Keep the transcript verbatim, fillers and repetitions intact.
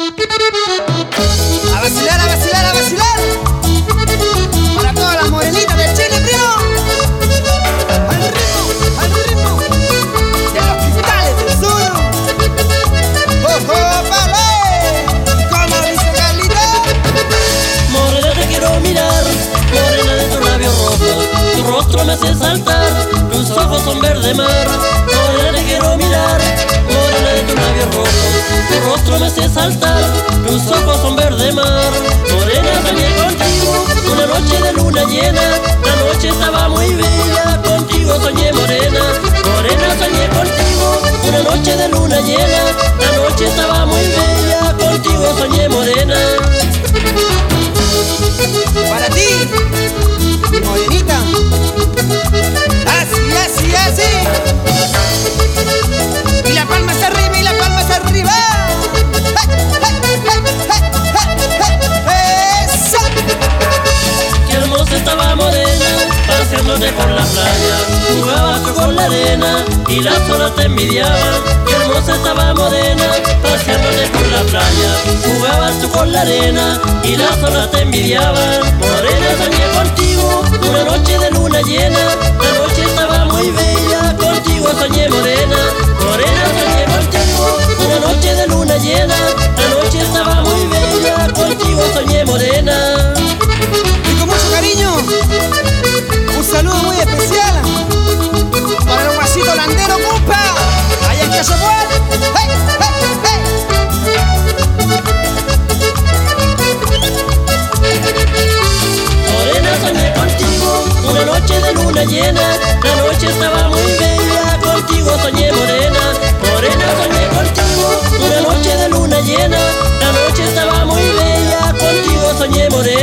A vacilar, a vacilar, a vacilar. Para todas las morenitas del Chile, primo. Al ritmo, al ritmo de los cristales del sur. ¡Oh, oh, vale! Como dice Carlita. Morena, te quiero mirar, morena de tus labios rojos, tu rostro me hace saltar, tus ojos son verde mar. Morena, te quiero mirar, morena de tus labios rojos, tu rostro me hace saltar, tus ojos son verde mar. Morena, soñé contigo una noche de luna llena, la noche estaba muy bella, contigo soñé morena. Morena, soñé contigo una noche de luna llena, la noche estaba muy bella, contigo soñé morena. Para ti, mi morenita. Así, así, así. Y la palma hacia arriba, y la palma hacia arriba. ¡Eso! Qué hermosa estaba morena, paseándote por la playa. Jugabas tú con la arena y las olas te envidiaban. Qué hermosa estaba morena, paseándote por la playa. Jugabas tú con la arena y las olas te envidiaban. Morena, soñé contigo una noche de luna llena, la noche estaba muy bella, contigo soñé morena. Morena, soñé contigo una noche de luna llena, la noche estaba muy bella, contigo soñé morena. Y con mucho cariño, un saludo muy especial para el guasito landero, compa. Allá en Caso Puer. ¡Hey, hey, hey! Morena, soñé contigo una noche de luna llena, la noche estaba muy bella, contigo soñé morena. Morena, soñé contigo una noche de luna llena, la noche estaba muy bella, contigo soñé morena.